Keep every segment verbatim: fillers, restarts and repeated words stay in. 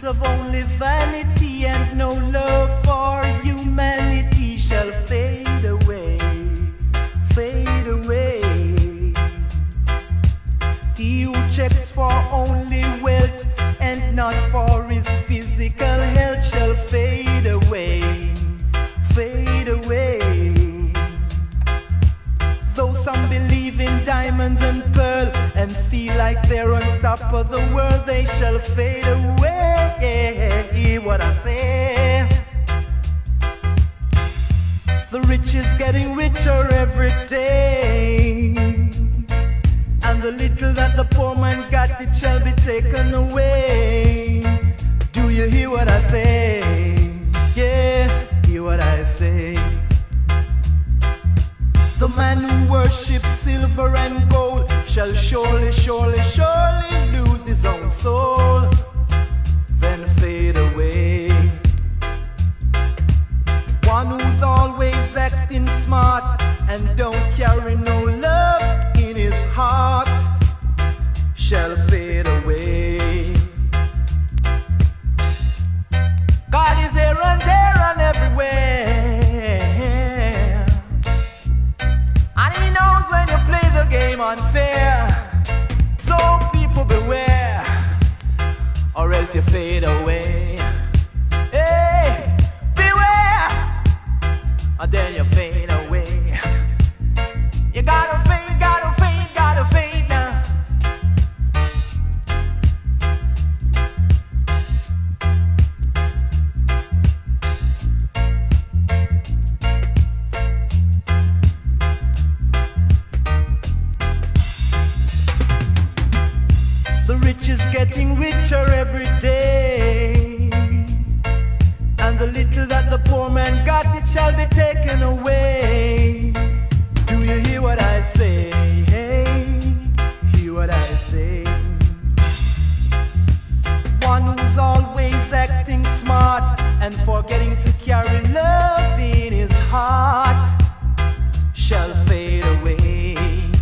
of only vanity and no love for humanity shall fade away, fade away. He who checks for only wealth and not for his physical health shall fade away, fade away. Though some believe in diamonds and pearl and feel like they're on top of the world, they shall fade away. What I say, the rich is getting richer every day, and the little that the poor man got, it shall be taken away. Do you hear what I say? Yeah, hear what I say. The man who worships silver and gold shall surely, surely, surely lose his own soul, then fade away. One who's always acting smart and don't carry no love in his heart shall fade away. God is here and there and everywhere, and he knows when you play the game unfair. So people beware, or else you fade away. Hey, beware, or then you fade away. You gotta fade, gotta fade, gotta fade now. The rich is getting richer every day, and the little that the poor man got, it shall be taken away. Do you hear what I say? Hey, hear what I say. One who's always acting smart and forgetting to carry love in his heart shall fade away.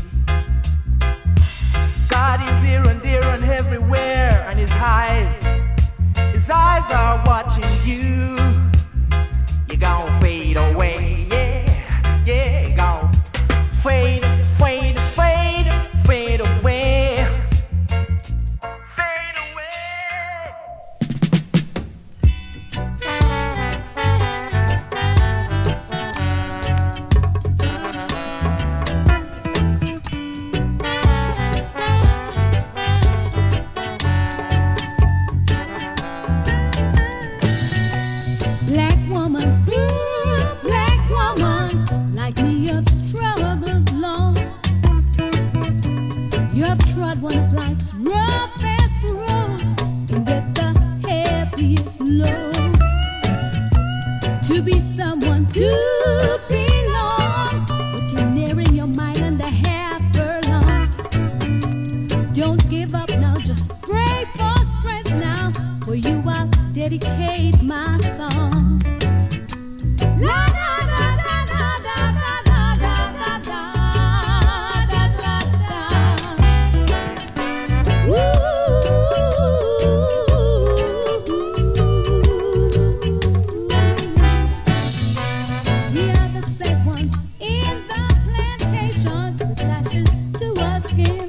God is here and there and everywhere, and his eyes, his eyes are watching you. You gon' fade away, yeah, yeah, you gon' fade, fade, fade, fade away, fade away. Black woman, ooh, black woman, like me you've struggled long. You have trod one of life's roughest road and get the heaviest load. To be someone to belong, but you're nearing your mile and a half furlong. Don't give up now, just pray for strength now. For you I'll dedicate my song. La da da da da da da da da da da da da. Ooh. We are the sad ones in the plantations with lashes to our skin.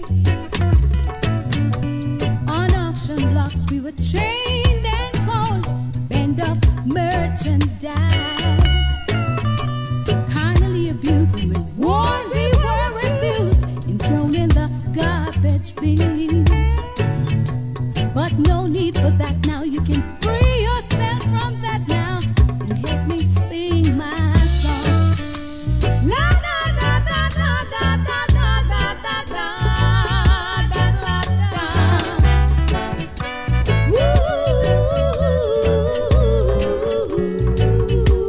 On auction blocks we were chained and cold, band of merchandise. Carnally abused and we warned we were refused and thrown in the garbage bins. But no need for that now, you can free yourself from that now and help me sing my song. La da da da da da da da da da da da da da. Ooh.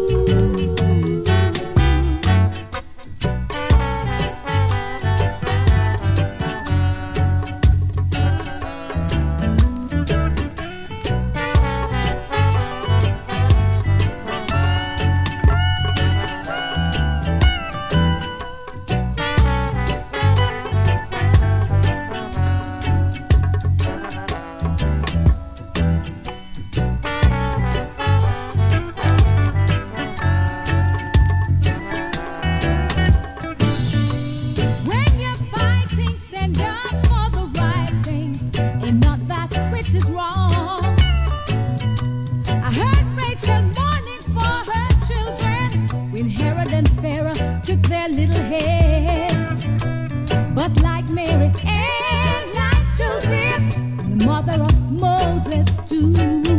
Rachel mourning for her children when Herod and Pharaoh took their little heads. But like Mary and like Joseph, the mother of Moses too,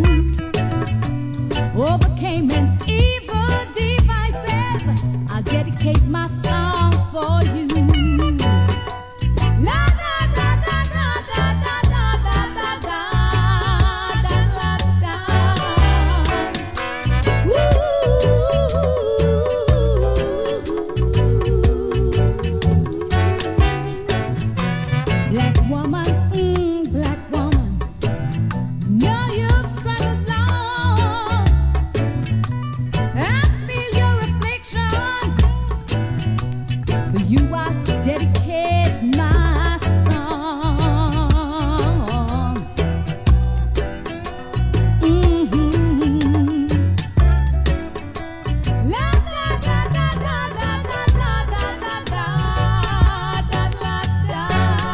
overcame man's evil devices. I'll dedicate my song for you. La da da da da da da da da da da da da. Black woman, mm, black woman, know you've struggled long. I feel your afflictions. For you I dedicate my song. Mm-hmm. La da da da da da da da da da da da da.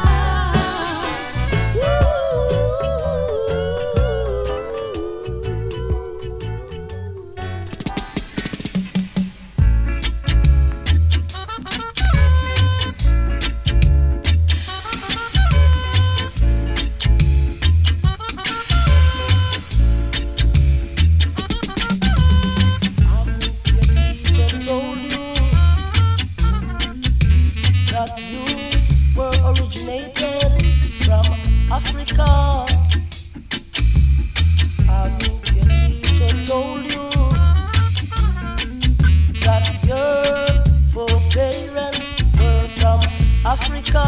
That you were originated from Africa. Haven't your teacher told you that your foreparents were from Africa?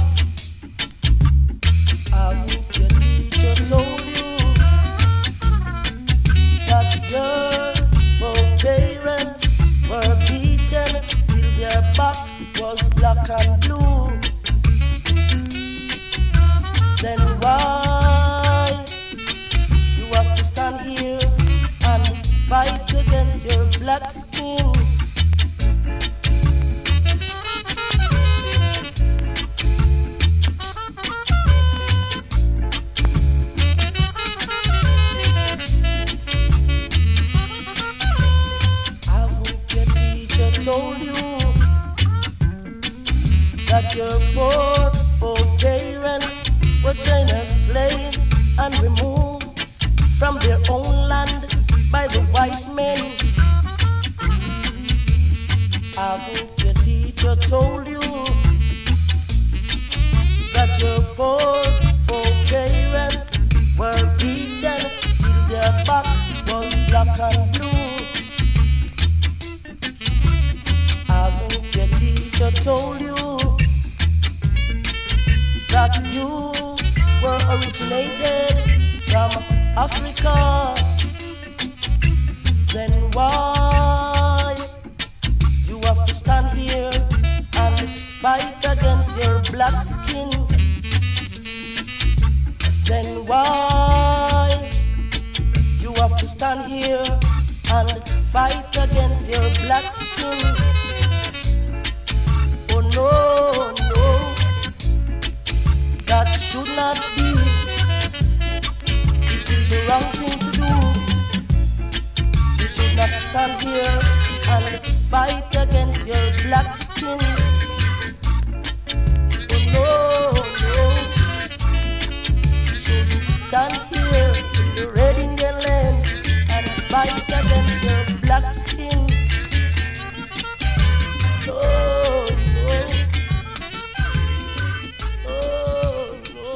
Haven't your teacher told you that your foreparents were beaten till their back was black and blue? Then why you have to stand here and fight against your black skin? Haven't your teacher told you that your poor foreparents were China's slaves and removed from their own land by the white men? Haven't your teacher told you that your poor foreparents were beaten till their back was black and blue? Haven't your teacher told you that you were originated from Africa? Then why you have to stand here and fight against your black skin? Then why you have to stand here and fight against your black skin? Oh no, no, that should not be. It is the wrong thing to do. You should not stand here and fight against your black skin. Oh no, no, you should stand here in the red Indian land and fight against your black skin. Oh no. Oh, no.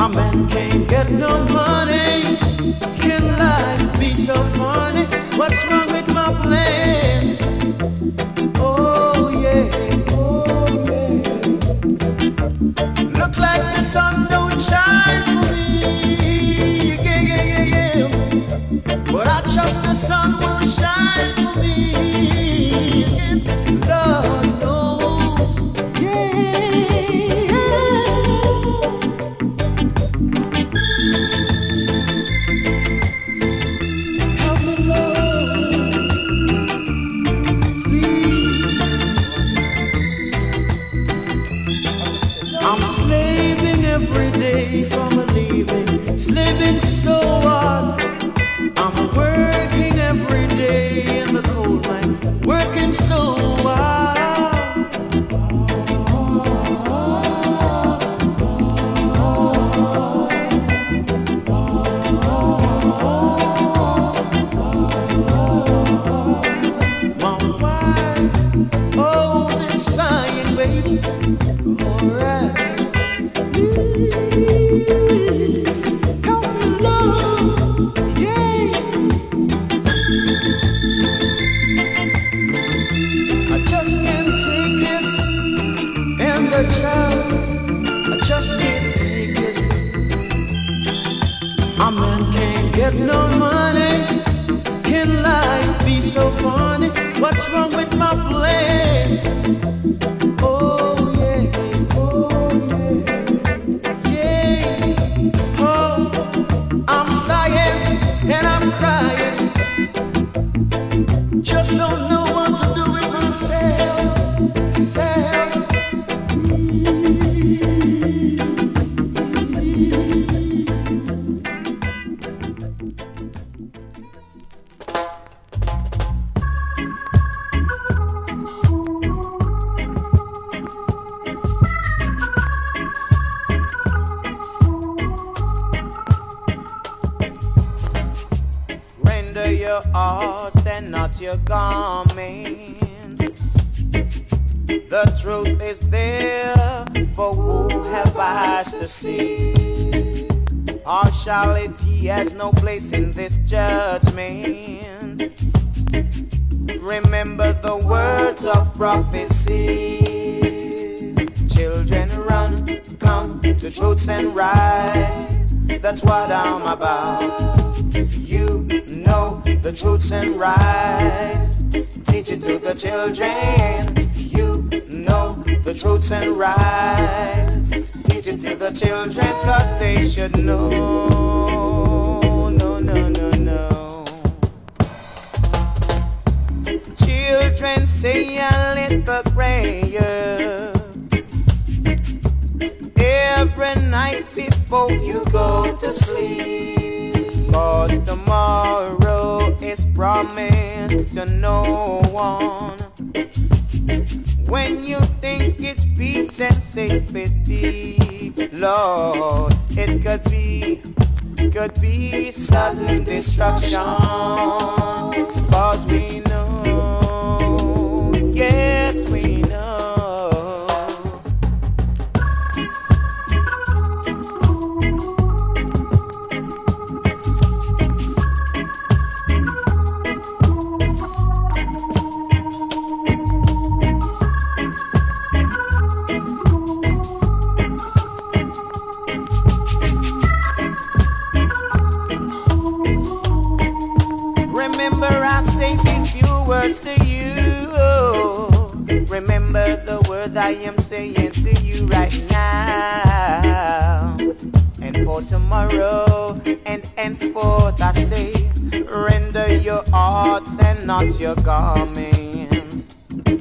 A man can't get no money. Can life be so funny? What's wrong with my plans? Oh yeah, oh yeah. Look like the sun don't shine for me. Yeah, yeah, yeah, yeah. But I trust the sun will shine for me. Lord knows, yeah. Help me, Lord, please. I'm slaving every day for my living, slaving so hard. I'm working every day in the cold mine, working so hard. My wife, oh, they're sighing, baby. Alright. Help me, Lord, yeah. I just can't take it, and I just, I just can't take it. A man can't get no money. Can life be so funny? What's wrong with my plans? Oh yeah, oh yeah, yeah. Oh, I'm sighing and I'm crying. Just don't know what to do with myself. Self. Render your arts and not your garments. The truth is there, for who have eyes to see? Partiality has no place in this judgment. Remember the words of prophecy. Children run, come to truths and rights. That's what I'm about. You know the truths and rights. Teach it to the children. You know the truths and rights. Teach it to the children, cause they should know. No, no, no, no. Children, say a little prayer every night before you go to sleep. Cause tomorrow is promised to no one. When you think it's peace and safety, Lord, it could be, could be sudden destruction. Cause we know, yes we know. Words to you. Remember the word I am saying to you right now. And for tomorrow and henceforth I say, render your hearts and not your garments.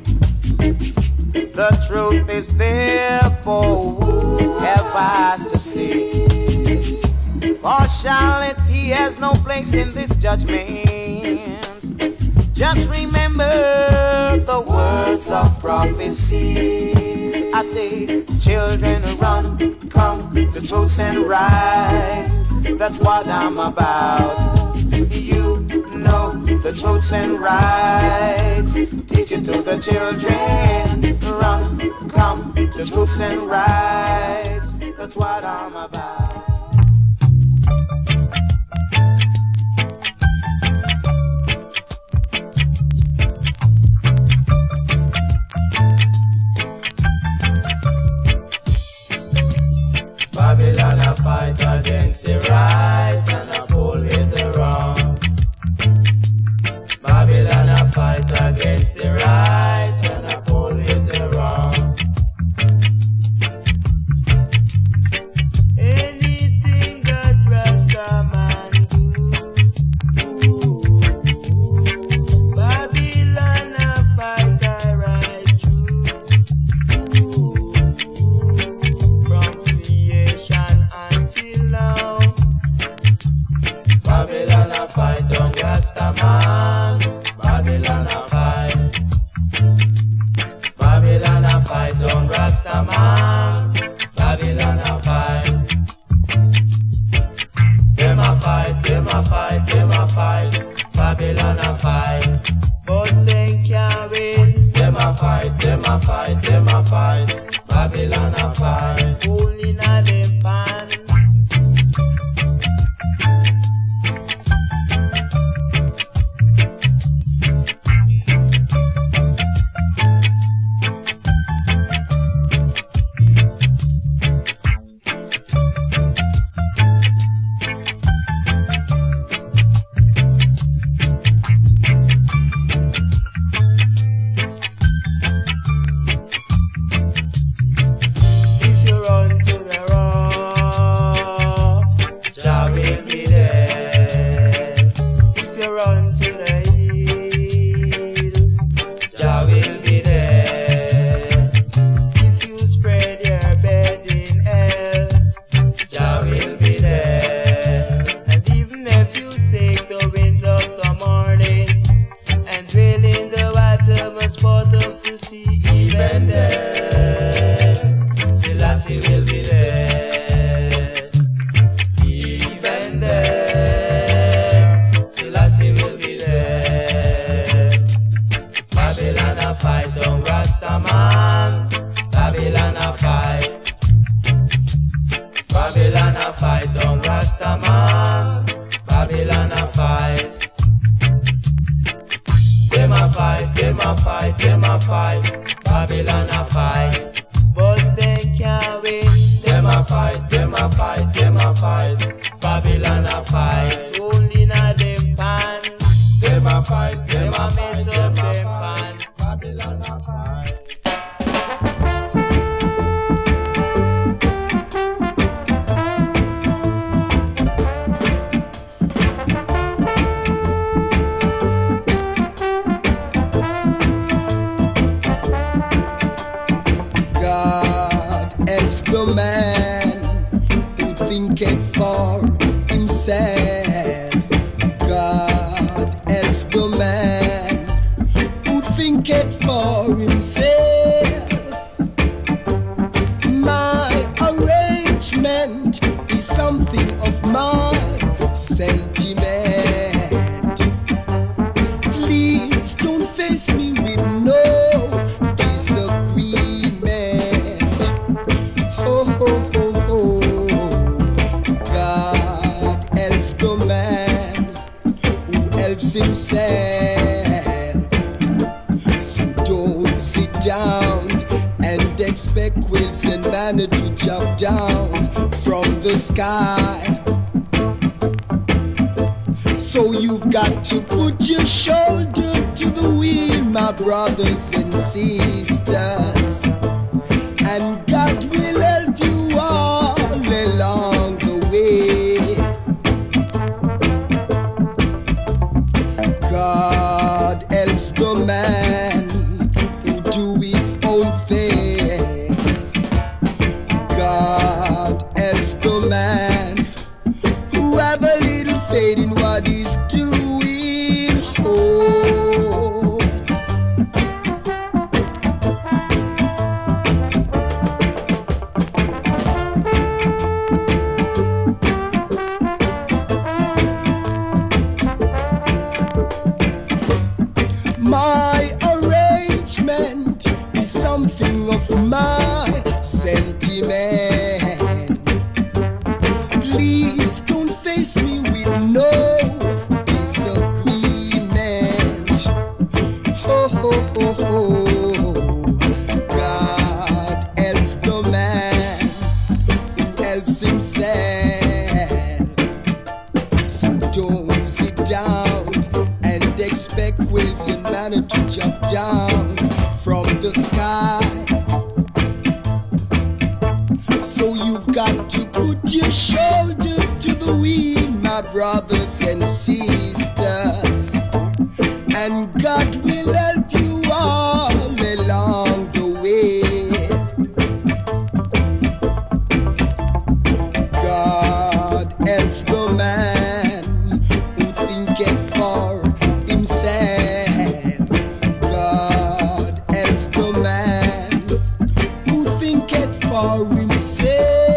The truth is there for who have eyes to see. Partiality has no place in this judgment. Just remember the words of prophecy. I say, children run, come to truths and rights. That's what I'm about. You know the truths and rights. Teach it to the children. Run, come to truths and rights. That's what I'm about. fight against the right and a pull with the wrong. Babylon a fight against the right and a pull with the wrong. Anything that Rasta man do, ooh, Babylon a fight I right through. From creation until now, Babylon a fight on Rasta man. Babylon a fight. Babylon a fight on Rasta man. Babylon a fight. Them a fight, them a fight, them a fight. Babylon a fight. But they can't win. Them a fight, them a fight, them a fight. Babylon a fight. Only na them pan. Brothers and sisters, and God will help you all along the way. God helps the man who do his own thing. God helps the man who have a little faith in what he's doing. Oh, my arrangement is something of my sentiment. Please don't face me with no disagreement. Ho ho ho ho. God helps the man who helps himself. Put your shoulder to the wheel, my brothers and sisters, and God will help you all along the way. God helps the man who thinketh for himself. God helps the man who thinketh for himself.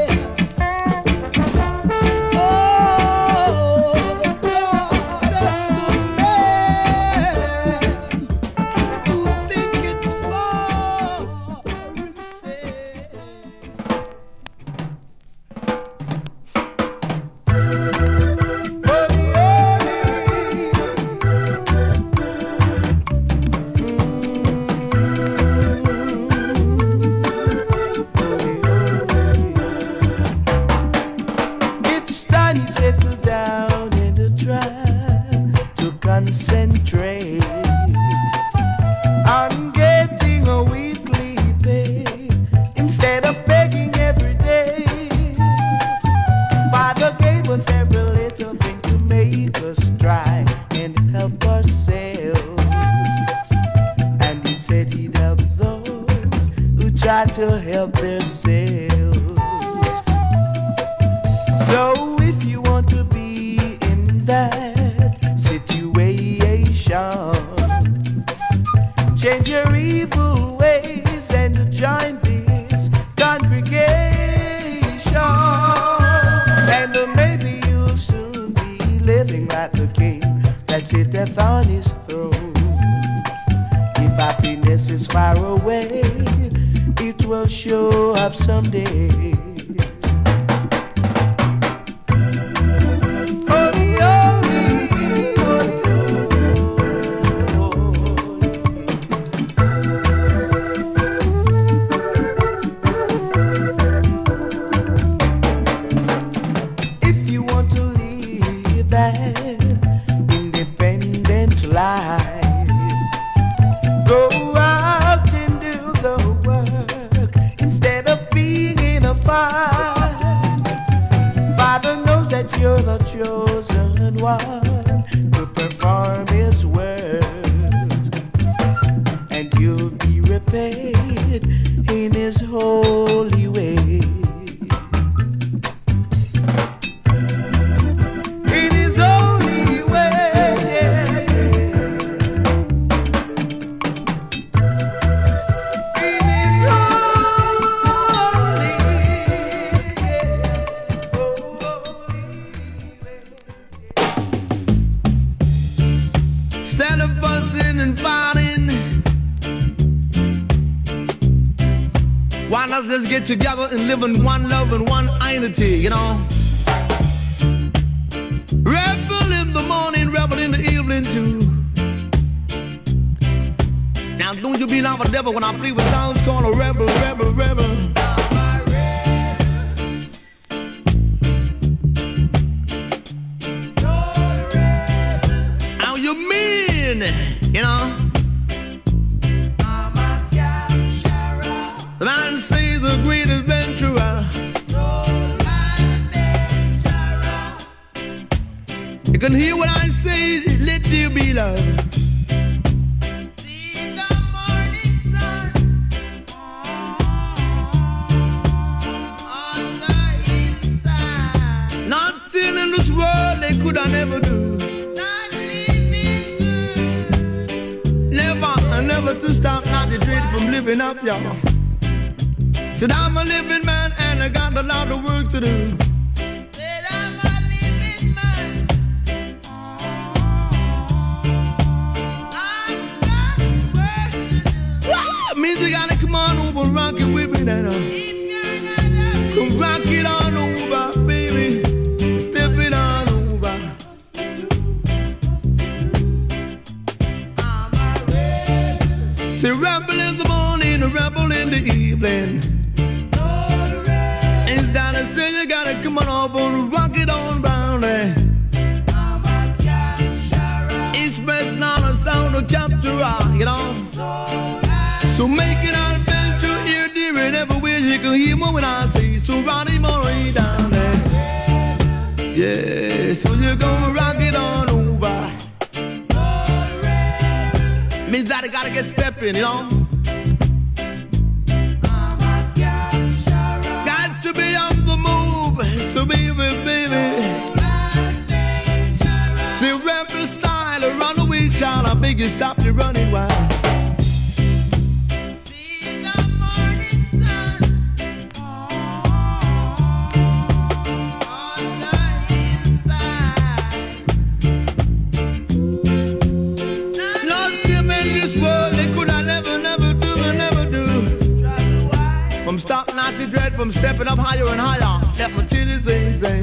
Concentrate on getting a weekly pay instead of begging every day. Father gave us every little thing to make us try and help ourselves, and he said he'd help those who try to help themselves. So if you want to be in that change your evil ways and join this congregation, and maybe you'll soon be living like the king that sitteth on his throne. If happiness is far away, it will show up someday. Independent life, go out and do the work instead of being in a fight. Father knows that you're the chosen one to perform his word, and you'll be repaid in his holy way. Instead of fussing and fighting, why not just get together and live in one love and one unity, you know? Rebel in the morning, rebel in the evening too. Now don't you be like a devil when I play with sounds called a rebel, rebel, rebel. How you mean, you know? The man says a great adventurer. You can hear what I say, let there be love. See the morning sun on the inside. Nothing in this world they could I never do. Not living good. Never, never to stop, not to dread from living up, y'all. Said I'm a living man and I got a lot of work to do. Said I'm a living man. I've got work to do. Wow, music gotta come on over, rock it with me now. Come rock it on over, baby. Step it on over. I'm a rebel. Say rebel in the morning, a rebel in the evening. Down and say you gotta come on over and rock it on round there. It's best not a sound of capture, you know. So make it an adventure here, dear, and everywhere you can hear me when I say so. Rowdy, Murray down there. Yeah, so you're gonna rock it on over. Means that I gotta get stepping, you know. Got to be on the move, so baby, baby. See, rebel style, a runaway child, I beg you stop the running wild. Stop not to dread from stepping up higher and higher. Step my chilly sing, sing.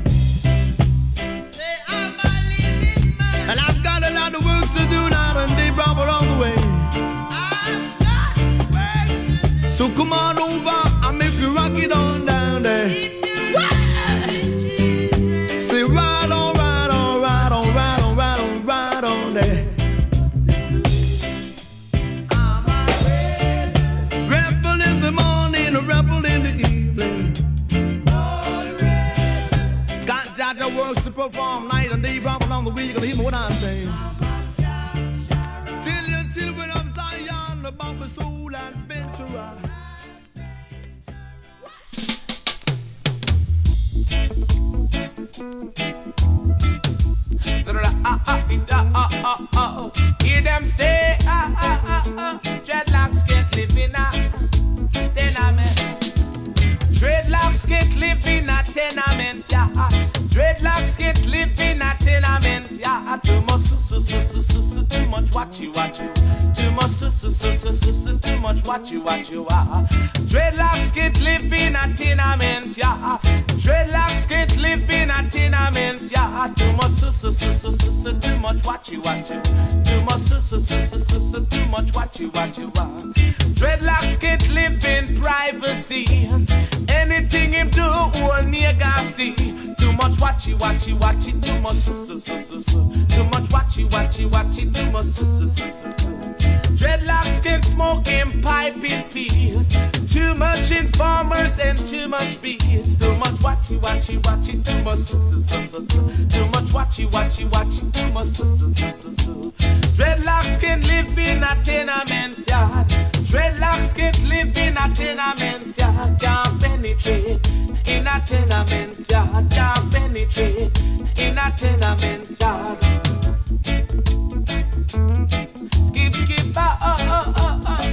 Say I'm a living man. And I've got a lot of work to do now, and they brought along the way. I've got work to do. So come on over, I'll make you rock it on down there. Say right on, right on, right on, right on, right on, right on there. Rebel in the evening. Got Jaja works to perform night and day, rock along the way. You gonna hear me what I'm saying. Till you, till when I'm Zion, the bumper soul adventurer. Hear them say, ah, ah, ah, ah, dreadlocks can't live in a tenement. Dreadlocks can't live in a tenement, yeah. Dreadlocks can't live in a tenement, yeah. Too much, su, su, su, su, su, su, too much, watch you, watch you. Too much, su, su, su, su, su, su, too much, watch you, watch you, ah. Dreadlocks can't live in a tenement, yeah. Dreadlocks can't live in a tenement, yeah. Too much, su, su, su, su, su, su, too much, watch you, watch you. Too much, su, su, su, su, su, su, too much, watch you, watch you, ah. Dreadlocks can't live in privacy. Anything him do, all nigga see. Too much watchy, watchy, watchy, too much su, su, su, su, su. Too much watchy, watchy, watchy, too much su, su, su, su, su. Dreadlocks can smoke and pipe in peace. Too much informers and too much bees. Too much watchy, watchy, watchy, too much su, su, su, su, su. Too much watchy, watchy, watchy, too much su, su, su, su, su. Dreadlocks can live in a tenement yard. Dreadlocks can't live in a tenement yard. Can't penetrate in a tenement yard. Can't penetrate in a tenement yard. Skip, skip, oh, oh, oh, oh, oh.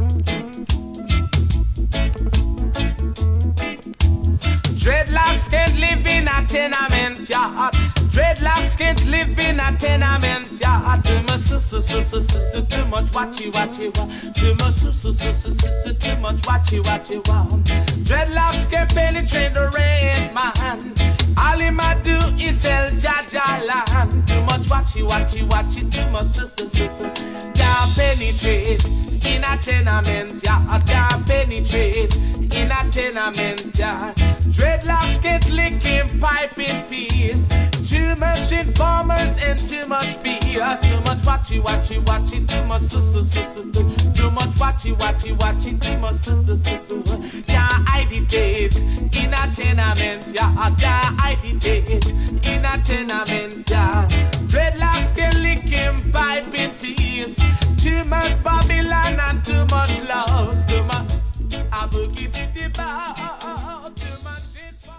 Dreadlocks can't live in a tenement yard. Dreadlocks can't live in a tenement yard. Too much su su su su su su, too much watchy watchy wa. Too much su su su su su su, too much watchy watchy wa. Dreadlocks can penetrate the red man. All he might do is sell Jaja land. Too much watchy watchy watchy, too much su su su su. Can't penetrate in a tenement yard. Can't penetrate in a tenement yard. Dreadlocks can't lick him pipe in peace. Too much informers and too much B S. Too much watchy watchy watchy, too much su su su su. Too much watchy watchy watchy, too much su su su su. Can't agitate in a tenement, yeah. Can't agitate in a tenement, yeah. Dreadlocks can lick him pipe in peace. Too much Babylon and too much loss. Too much a boogie diddy bow. Too much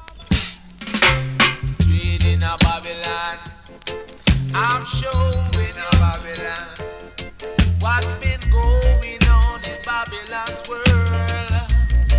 trade in a Babylon. I'm showing a Babylon. What's been going on in Babylon's world?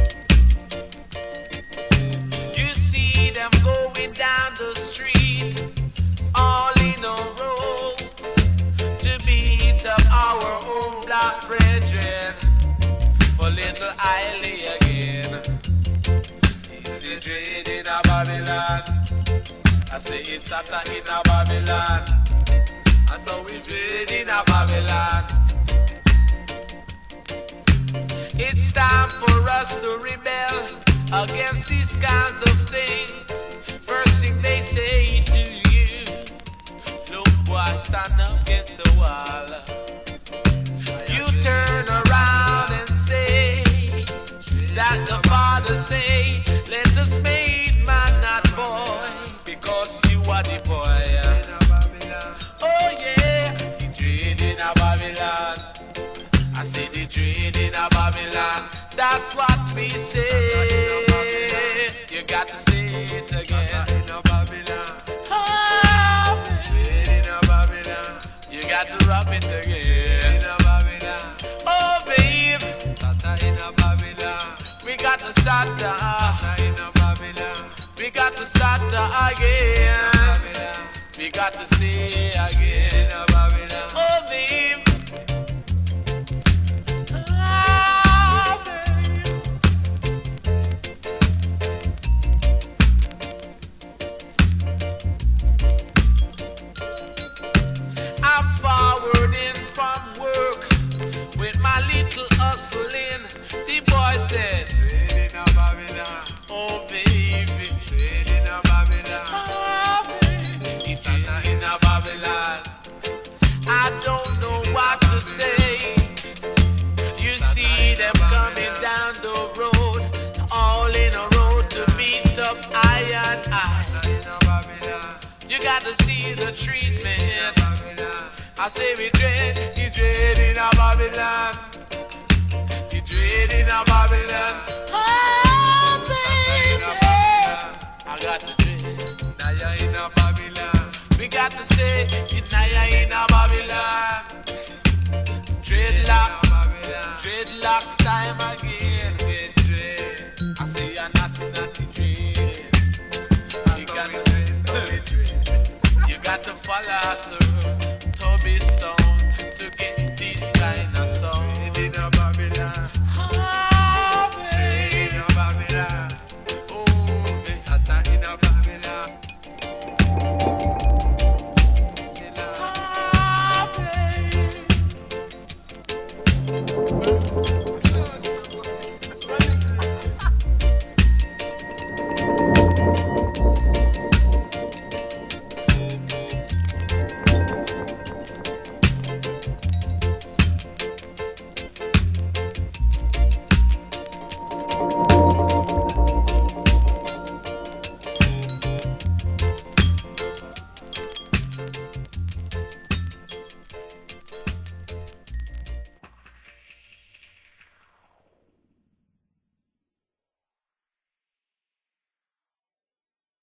You see them going down the street, all in a row, to beat up our own black brethren for little Eiley again. He said, trade in a Babylon. I say it's hotter in a Babylon. I saw we trade in a Babylon. It's time for us to rebel against these kinds of things. First thing they say to you, look boy, stand up against the wall. You turn around and say that the Father say, let us make man not boy, because That's what we say. You got to say it again. In a Babylon. Oh, in a Babylon. You got to rub it again. In a Babylon. Oh, babe. Sata in a Babylon. We got to Sata. Sata in a Babylon. We got to Sata again. We got to say again. In a Babylon. Oh, babe. Said, trade in a Babylon. Oh baby, trade in a Babylon. Oh baby, it's not in a Babylon. I don't know what to say. You see them coming down the road, all in a road to meet up I and I. You got to see the treatment. I say we trade, you trade in a Babylon. Trade in a Babylon. Oh, baby. I got to trade. Naya in a Babylon. We got to say, Naya in a Babylon. Dreadlocks. Dreadlocks time again. I say you're not, not the trade. You got to, you got to follow us around.